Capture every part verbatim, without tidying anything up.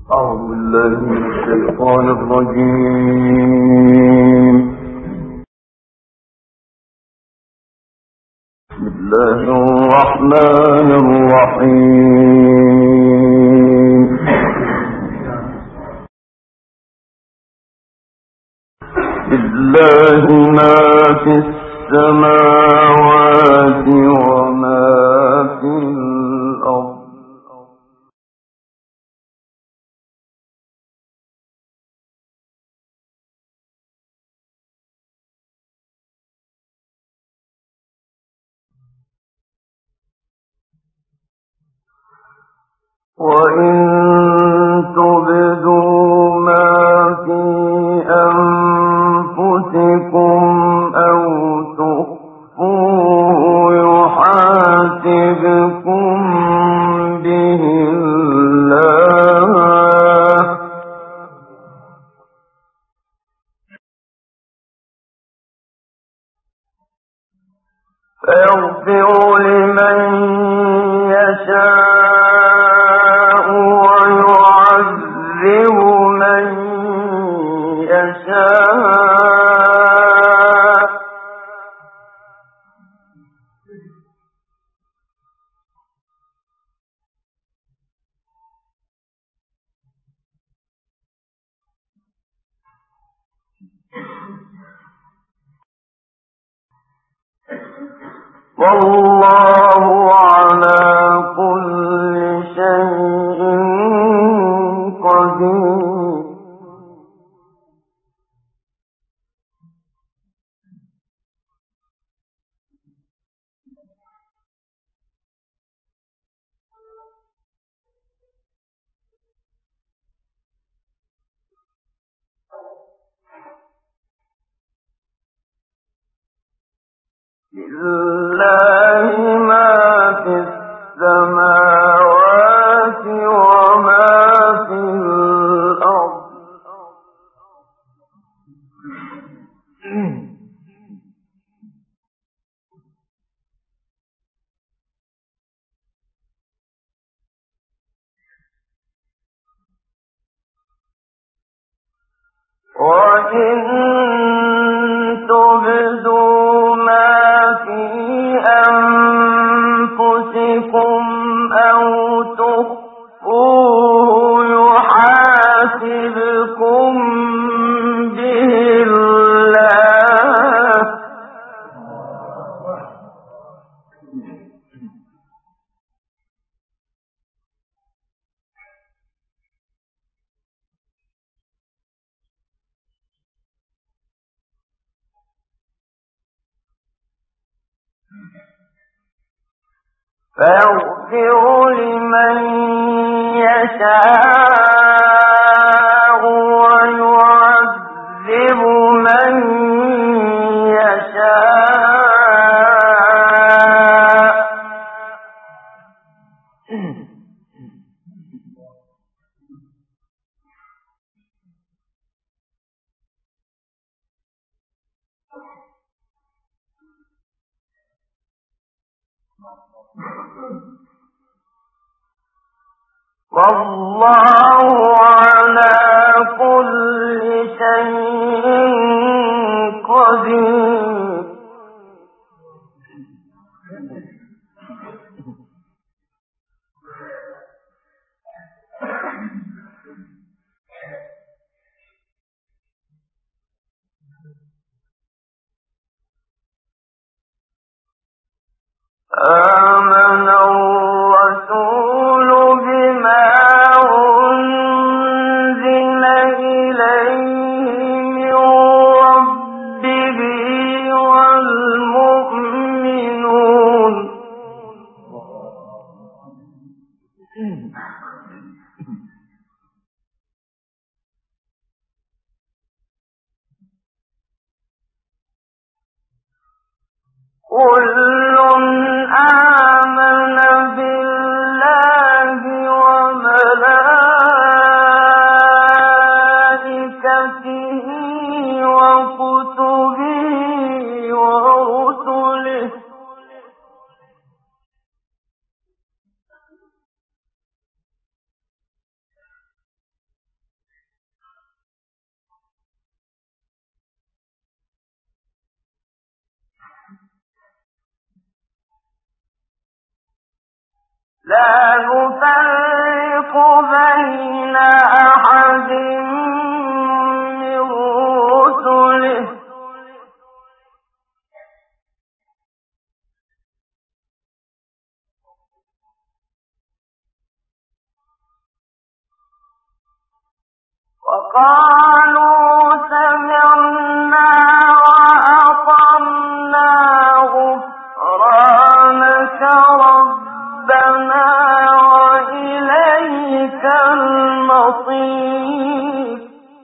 أعوذ بالله من الشيطان الرجيم. بسم الله الرحمن الرحيم. لله ما في السماوات وما في الأرض. وإن تبدوا ما في أنفسكم أو تخفوه يحاسبكم به الله، فيغفر لمن يشاء ويعذب من يشاء، والله على كل شيء قدير. لله ما في السماوات وما في الأرض. وإن تبدوا ما في أنفسكم أو تخفوه يحاسبكم به الله، فيغفر لمن يشاء ويعذب من يشاء، والله على كل شيء قدير. آمن الرسول بما أنزل إليه من ربه والمؤمنون، كل آمن بالله وملائكته وكتبه ورسله، لا نفرق بين أحد من رسله وقالوا سمعنا وأطعنا غفرانك ربنا وإليك المصير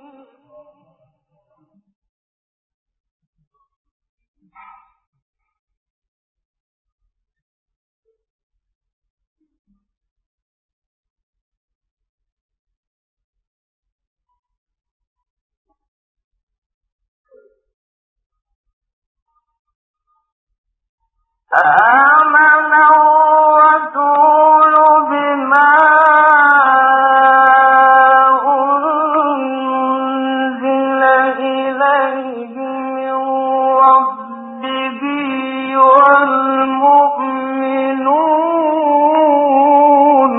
آمن الرسول بما أنزل إليه من ربه والمؤمنون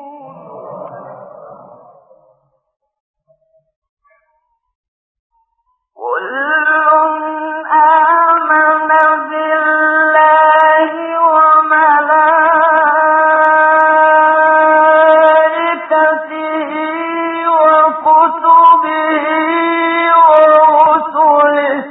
كل آمن بالله وملائكته وكتبه ورسله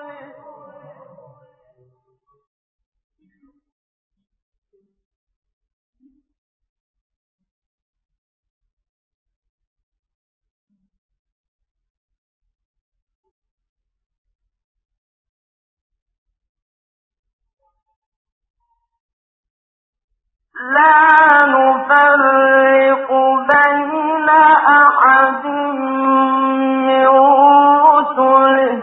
لا نفرق بين أحد من رسله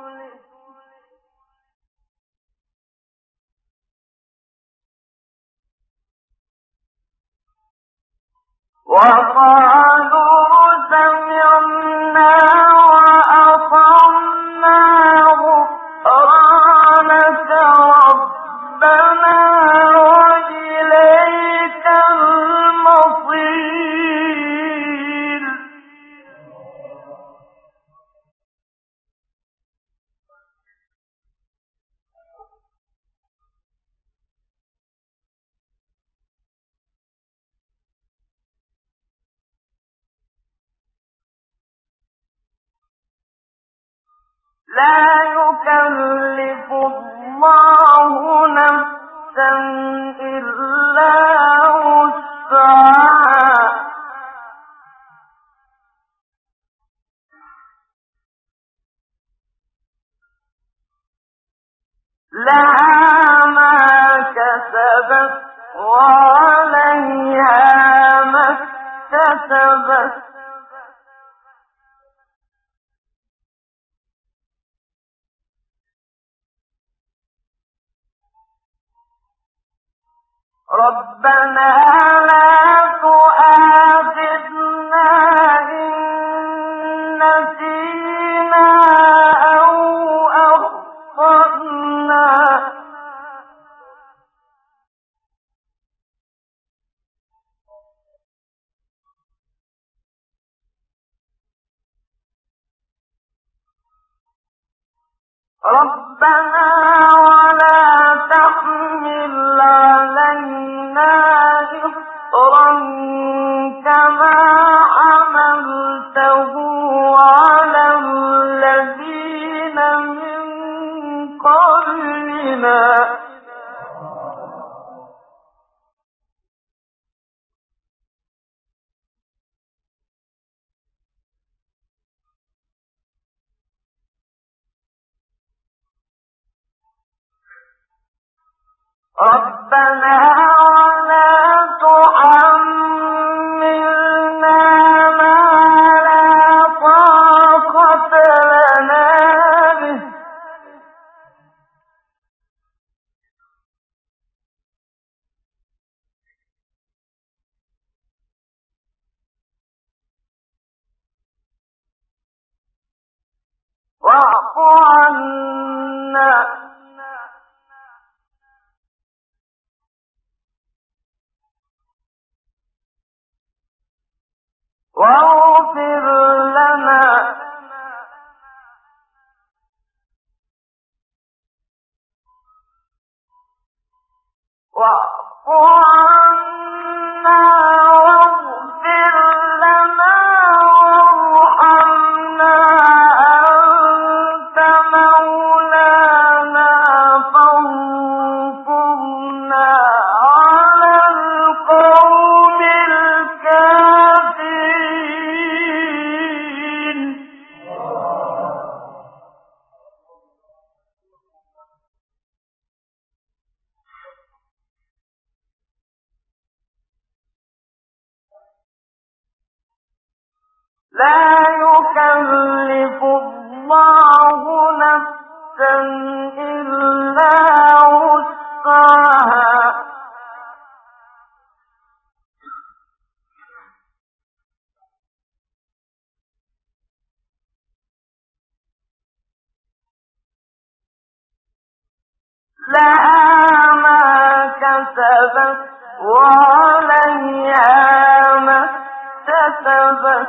وقالوا سمعنا وأطعنا غفرانك ربنا وإليك المصير لا يكلف الله نفسا إلا وسعها لها ما كسبت وعليها ما اكتسبت ربنا لا تؤاخذنا إن نسينا أو أخطأنا ربنا ولا تحمل علينا إصرا كما حملته على الذين من قبلنا ربنا ولا تحملنا ما لا طاقة لنا به واعف عنا واغفر لنا واعف عنا واغفر لنا وارحمنا أنت مولانا فانصرنا على القوم الكافرين. لا يكلف الله نفسا إلا وسعها لها ما كسبت وعليها ما اكتسبت.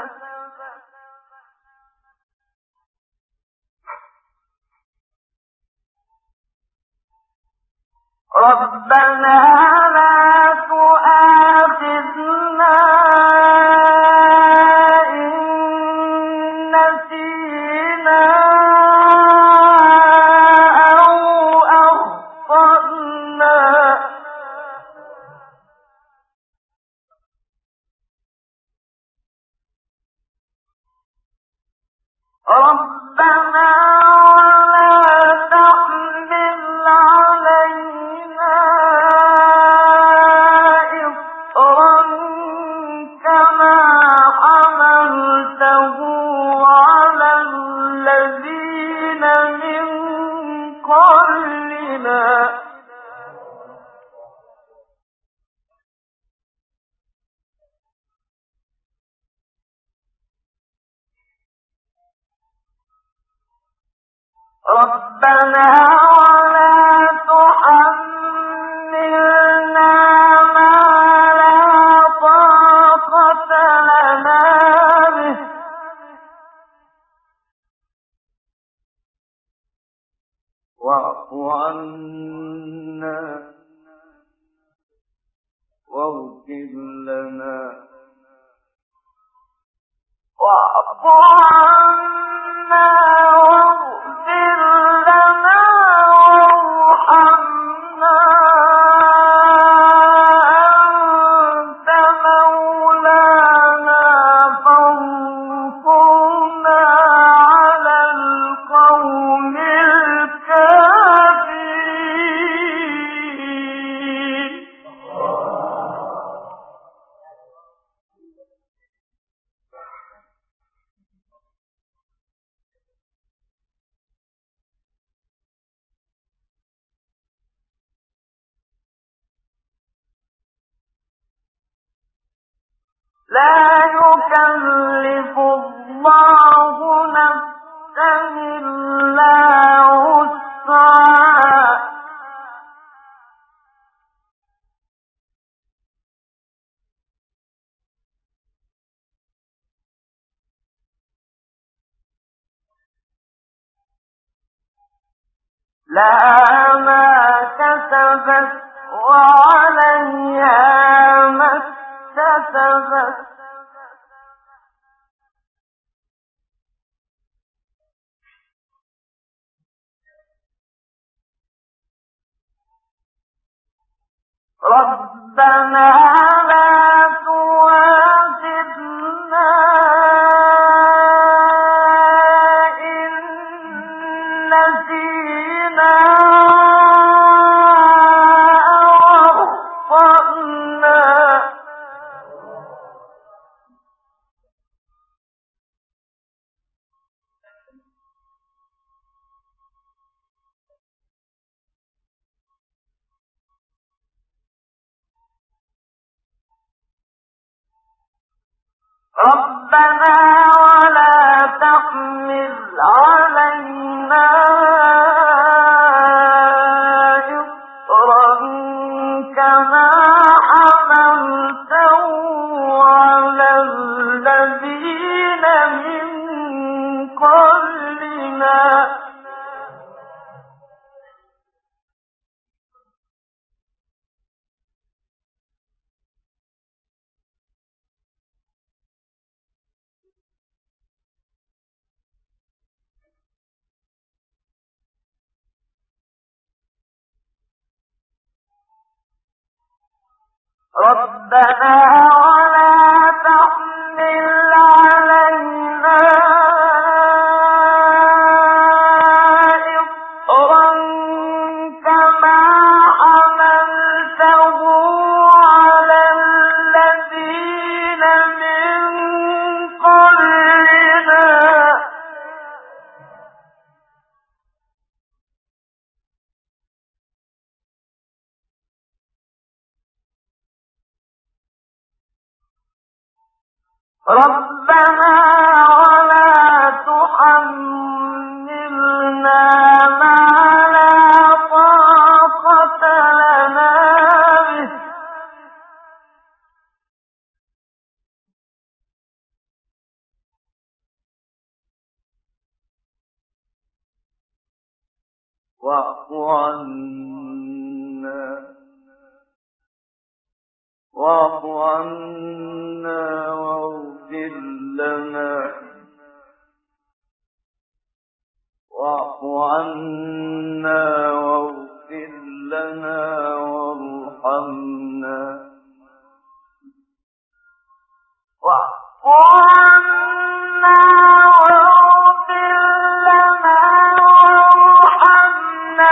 ربنا لا تؤاخذنا إن نسينا أو أخطأنا. ربنا ولا تحمل علينا إصرا كما حملته على الذين من قبلنا. ربنا ولا تحملنا ما لا طاقة لنا به واعف عنا واغفر لنا واعف عنا واغفر لنا وارحمنا أنت مولانا فانصرنا على القوم الكافرين. لا يكلف الله نفسا إلا وسعها لها ما كسبت وعليها ما اكتسبت. ربنا لا تؤاخذنا إن نسينا أو أخطأنا. ربنا ولا تحمل علينا إصرا كما حملته على الذين ربنا ولا تحمل علينا إصرا كما حملته على الذين من قبلنا ربنا ولا تحملنا ما لا طاقة لنا به واعف عنا واعف عنا واغفر لنا واعف عنا واغفر لنا وارحمنا واعف عنا واغفر لنا وارحمنا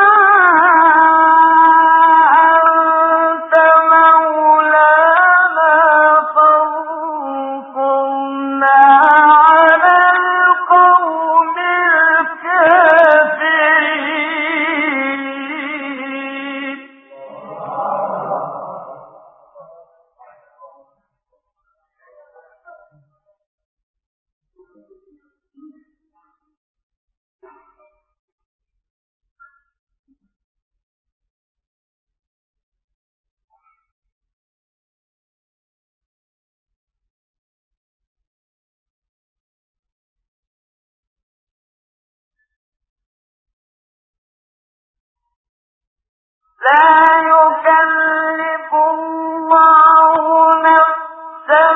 لا يكلف الله نفسا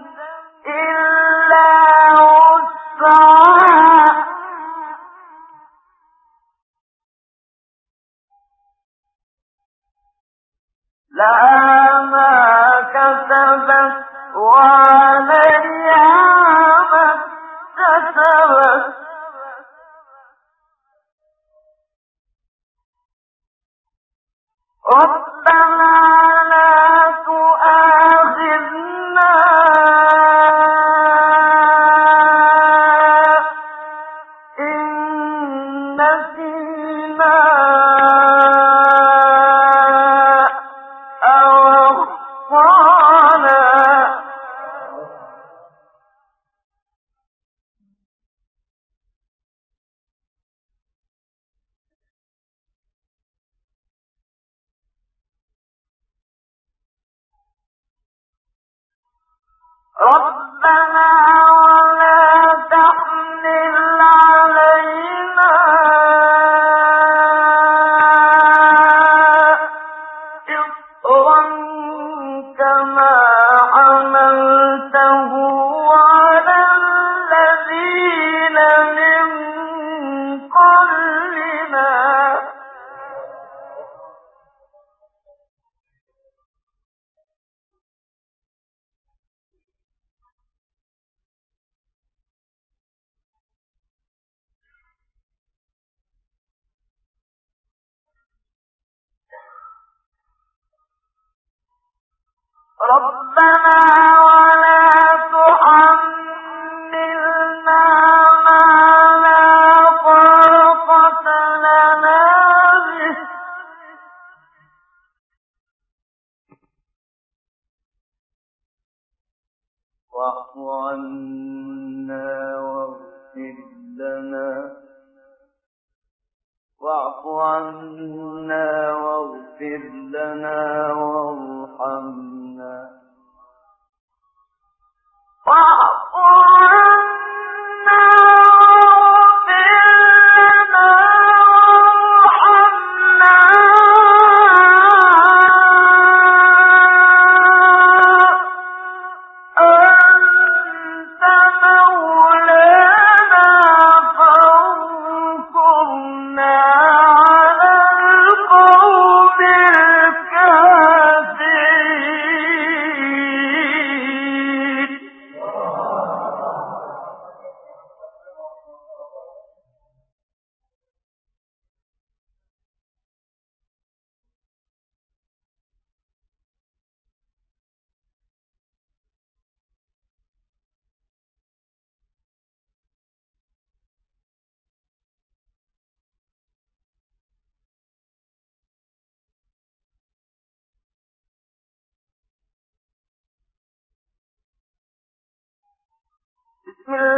إلا وسعها لها ما كسبت وعليها ما اكتسبت ربنا لا تؤاخذنا إن نسينا أو أخطأنا ربنا ولا تحمل علينا إصرا كما حملته على الذين من قبلنا ربنا ولا تحملنا ما لا طاقة لنا به واعف عنا واغفر لنا واعف عنا واغفر لنا وارحمنا واعف عنا واغفر لنا وارحمنا أنت مولانا فانصرنا على القوم الكافرين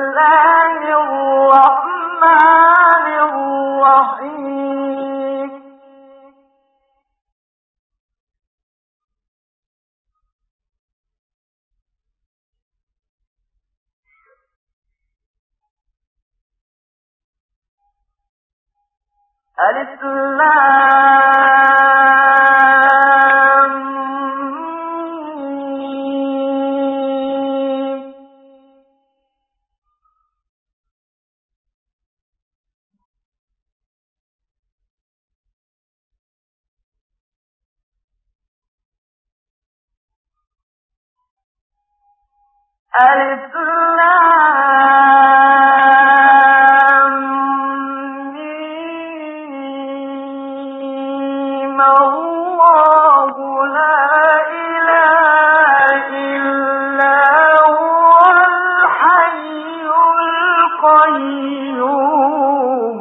الله الرحمن الرحيم ألف لام ميم ألف لام ميم الله لا إله إلا هو الحي القيوم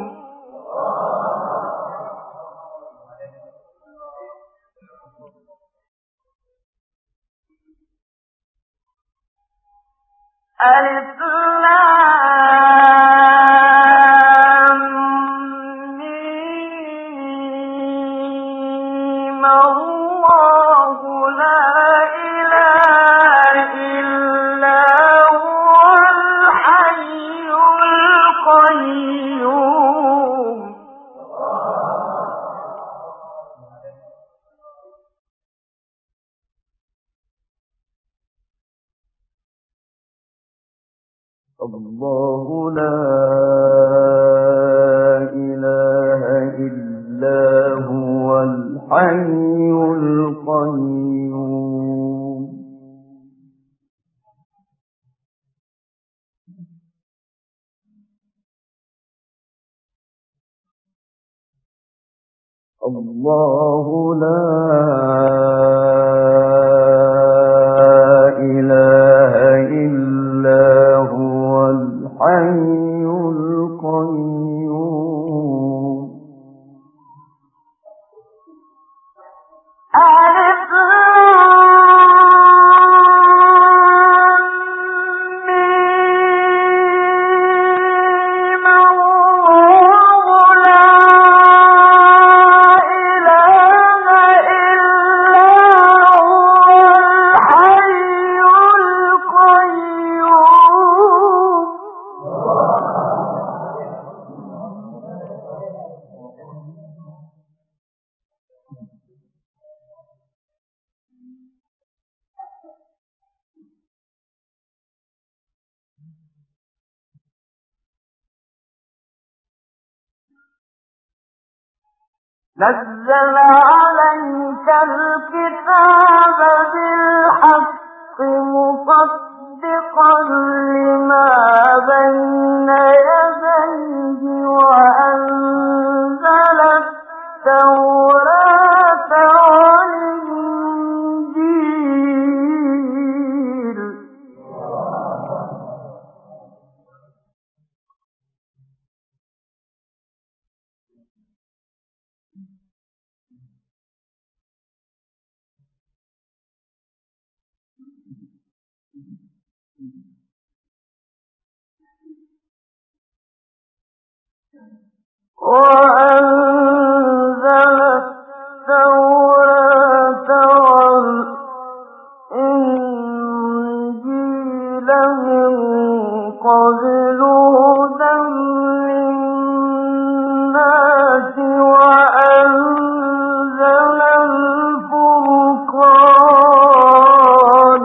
ألف لام ميم الله لا إله إلا هو الحي القيوم الله لا إله إلا هو الحي القيوم الله لا إله إلا هو الحي القيوم ألف لام ميم الله لا إله إلا هو الحي القيوم نزل عليك الكتاب بالحق مصدقا لما بين يديه وأنزل التوراة والإنجيل وأنزل التوراة والإنجيل من قبل هدى للناس وأنزل الفرقان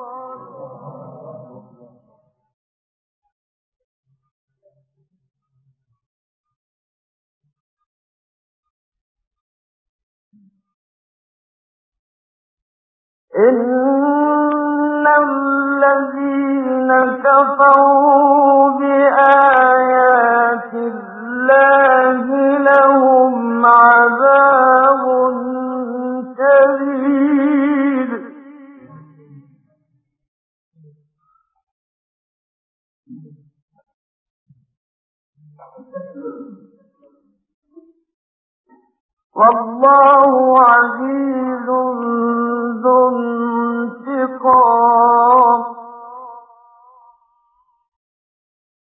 إن الذين كفروا بآيات الله لهم عذاب شديد والله عزيز ذو انتقام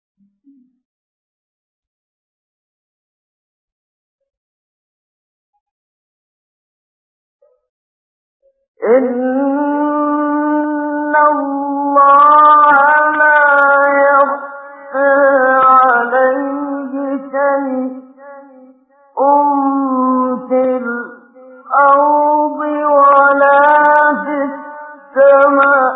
إن الله لا يخفى عليه شيء في الأرض ولا في السماء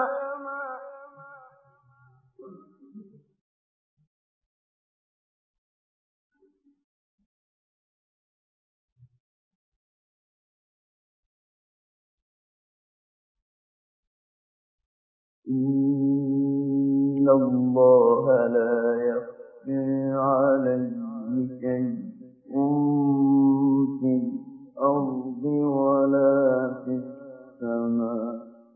إن الله لا يخفى عليه شيء في الأرض ولا في السماء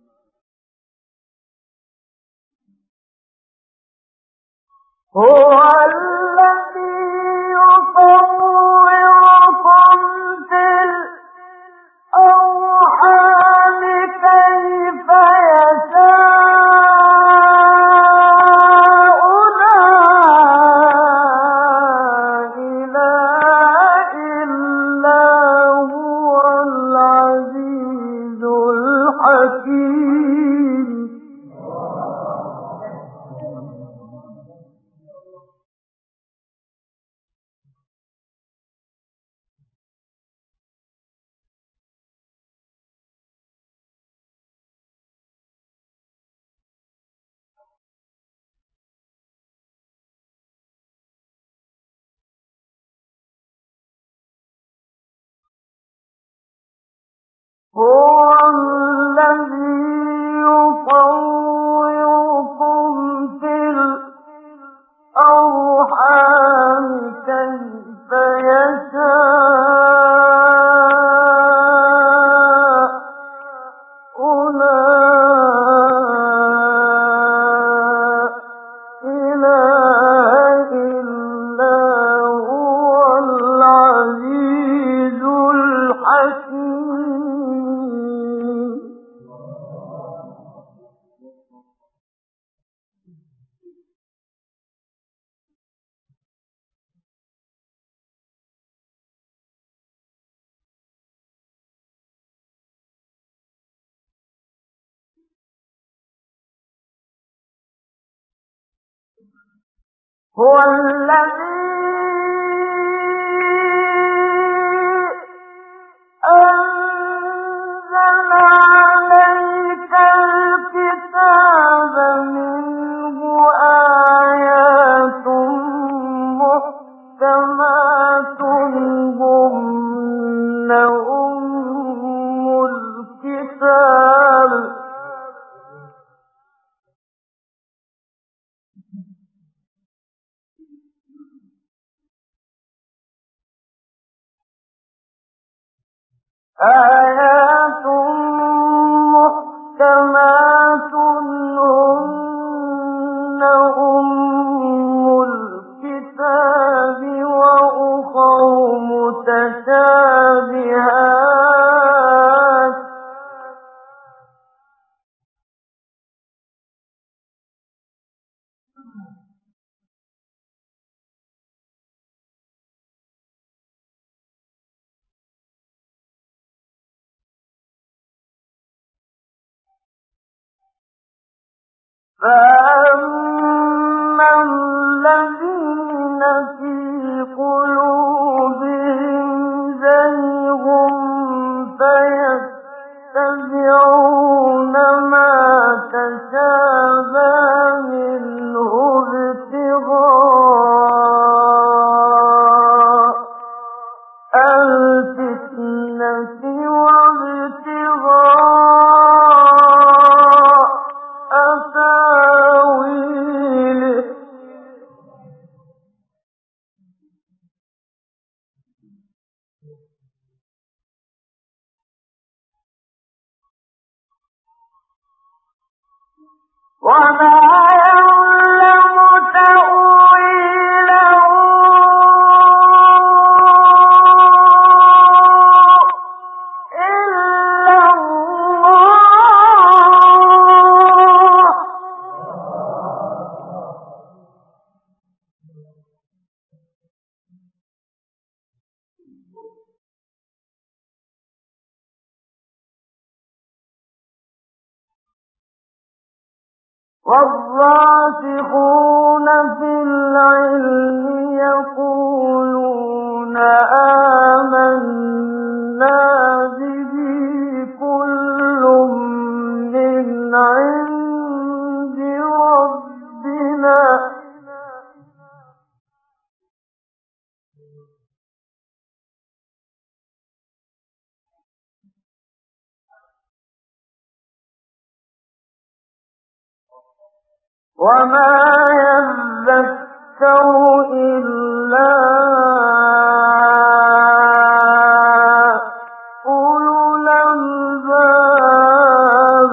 هو الذي يصوركم في الأرحام كيف يشاء لا إله إلا هو العزيز الحكيم هو الذي يصوركم في الأرحام كيف يشاء لا إله إلا هو العزيز الحكيم هو الذي أنزل عليك الكتاب منه آيات محكمات هن أم الكتاب آيات محكمات هن أم الكتاب وأخر متشابهات فأما الذين في قلوبهم زيغ فيتبعون ما تشابه منه ابتغاء الفتنة وابتغاء تاويله وما يعلم تأويله إلا الله والراسخون في العلم يقولون آمنا به كل من عند ربنا وما يذكر إلا أولو الألباب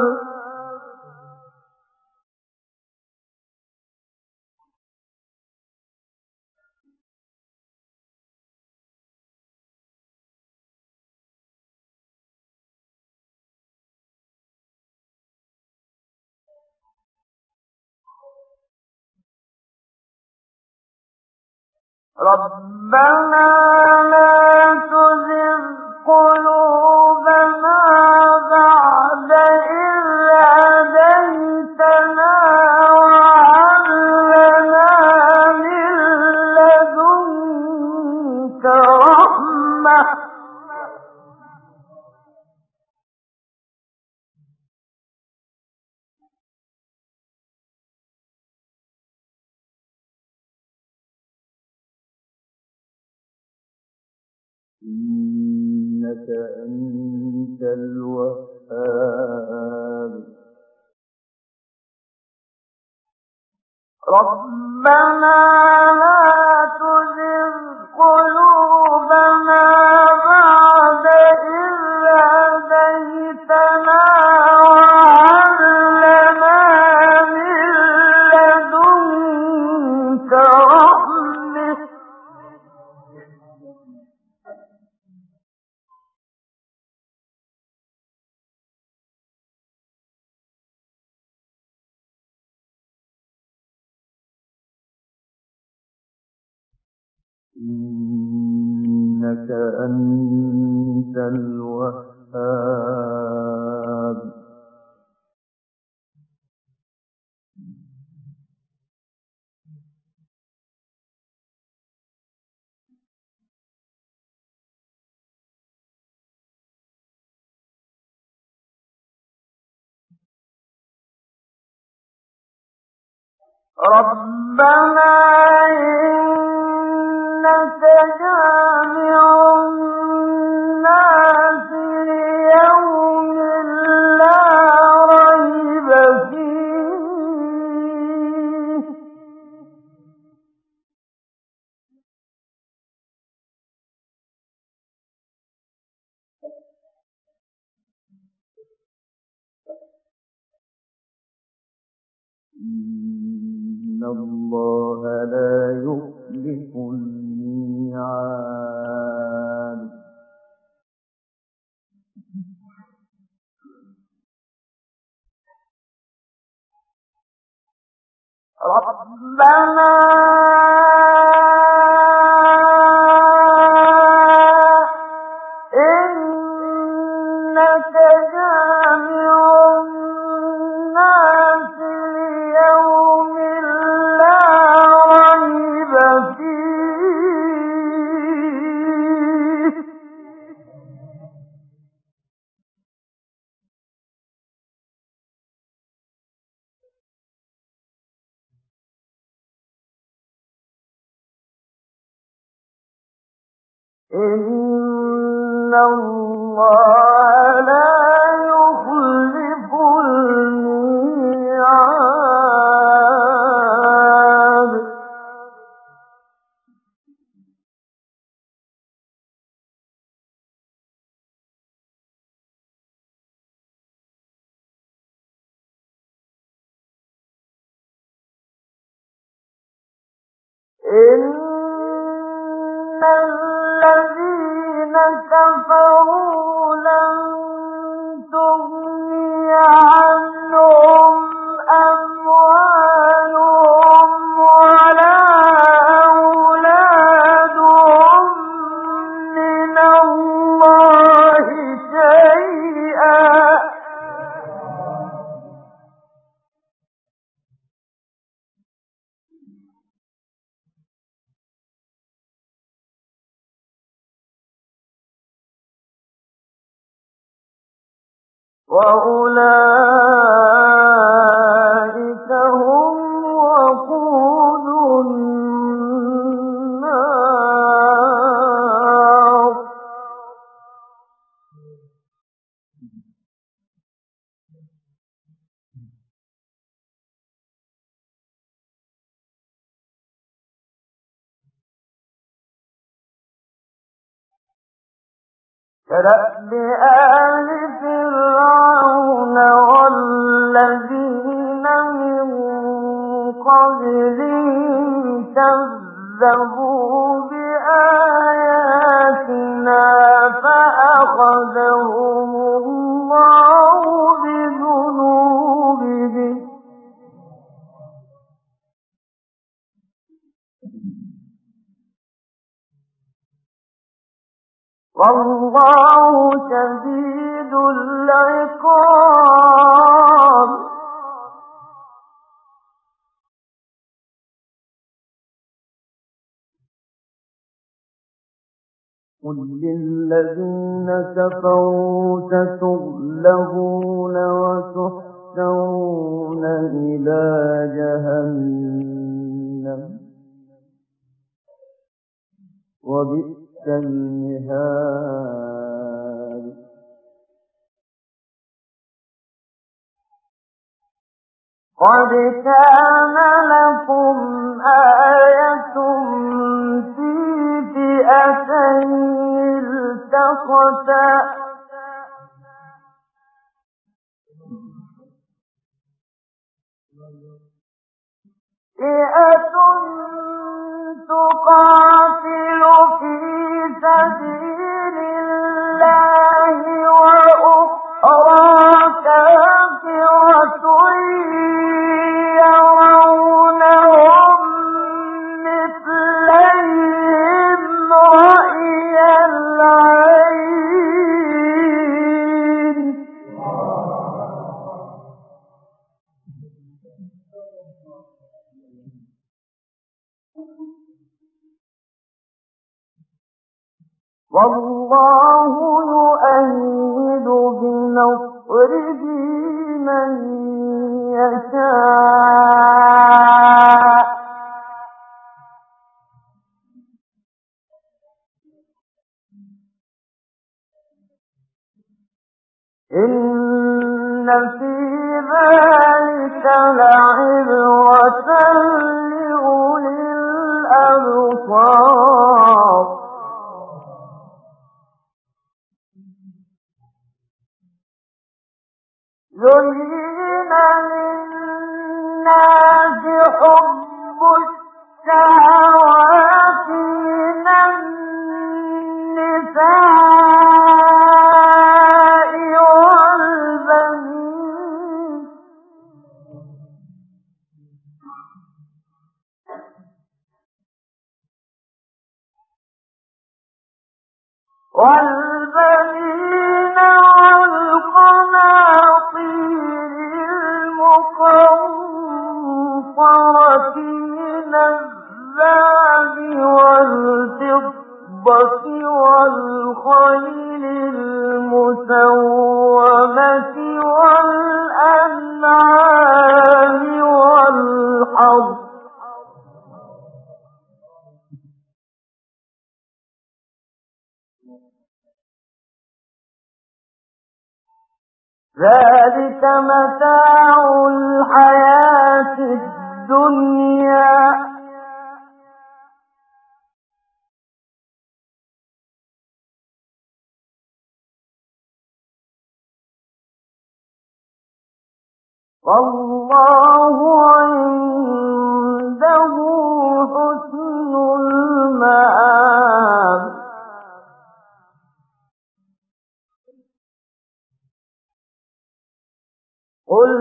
ربنا لا تزغ قلوبنا بعد إذ هديتنا وهب لنا من لدنك رحمة إنك أنت الوهاب ربنا لا تزغ قلوبنا بعد إذ هديتنا وهب لنا من لدنك رحمة إنك أنت الوهاب ربنا إنك جامع الناس ليوم لا ريب فيه إن الله لا يخلف الميعاد ربنا إنك جامع الناس ليوم لا ريب فيه إن الله لا يخلف الميعاد إن الذين كفروا لن تغني عنهم أموالهم ولا أولادهم من الله شيئا وأولئك هم وقود النار. كدأب آل فرعون والذين من قبلهم كذبوا بآياتنا فأخذهم الله بذنوبهم. والله شديد العقاب. قل للذين كفروا ستغلبون وتحشرون إلى جهنم وبئس المهاد. قد كان لكم آية في فئتين التقتا فئة تقاتل في سبيل الله وأخرى كافرة يرونهم مثليهم رأي العين. والله يؤيد بنصره من يشاء. إن في ذلك لعبرة لأولي الأبصار. زين للناس حب الشهوات من النساء والبنين والبنين والقناطير المقنطرة من الذهب والفضة والخيل المسومة والأنعام والحرث. ذلك متاع الحياة الدنيا والله عنده حسن المآب. قل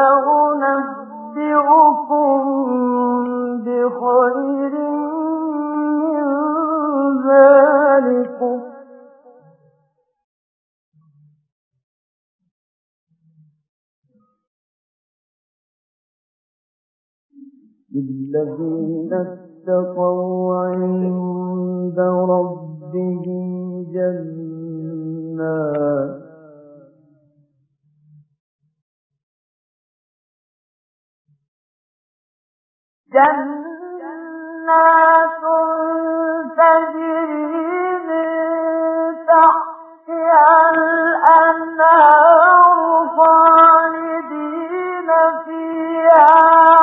أنبئكم بخير من ذلكم للذين اتقوا عند ربهم جنات جنات تجري من تحتها الأنهار خالدين فيها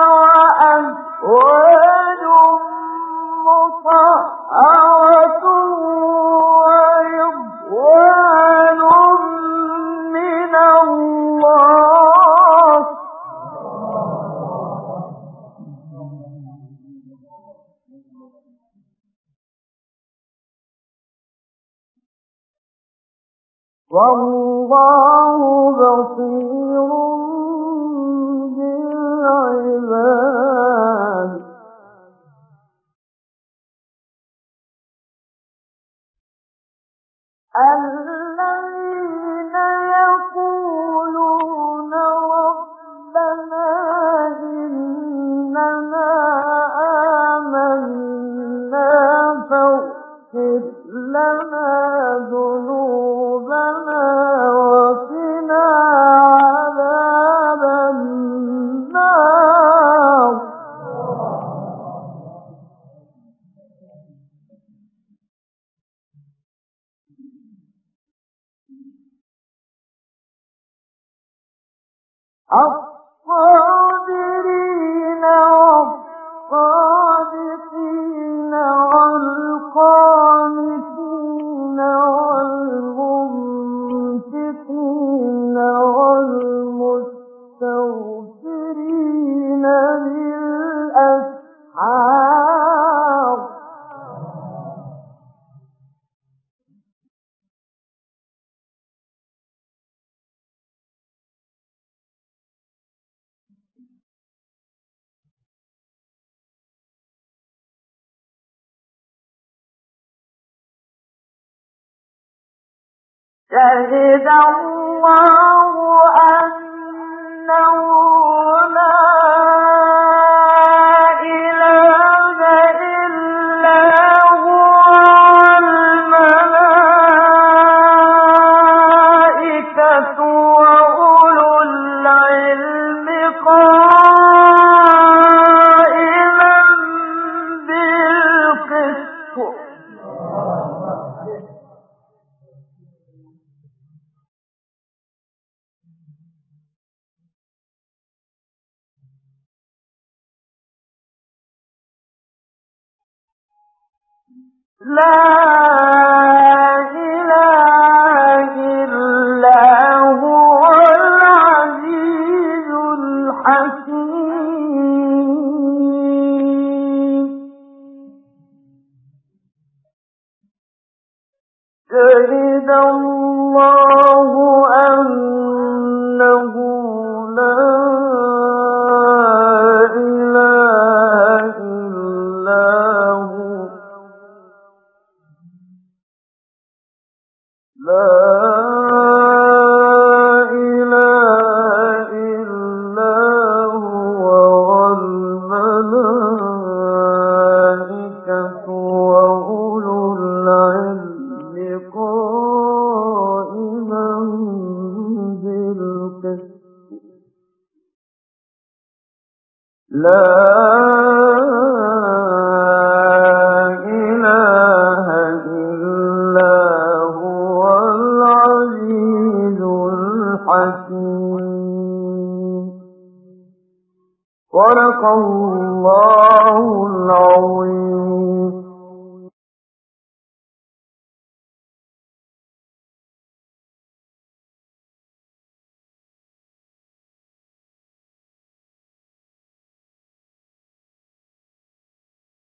وأزواج مطهرة ورضوان من الله. والله بصير بالعباد. الذين يقولون ربنا إننا آمنا فاغفر لنا ذنوبنا وقنا عذاب النار. الصابرين والصادقين والقانتين والمنفقين والمستغفرين بالأسحار. شهد الله أنه لا إله إلا هو والملائكة وأولو العلم قائما بالقسط. لا إله إلا هو العزيز الحكيم. شهد الله أنه لا إله إلا هو لا إله إلا هو والملائكة وأولو العلم قائما بالقسط. لا إله إلا هو العزيز الحكيم. صدق الله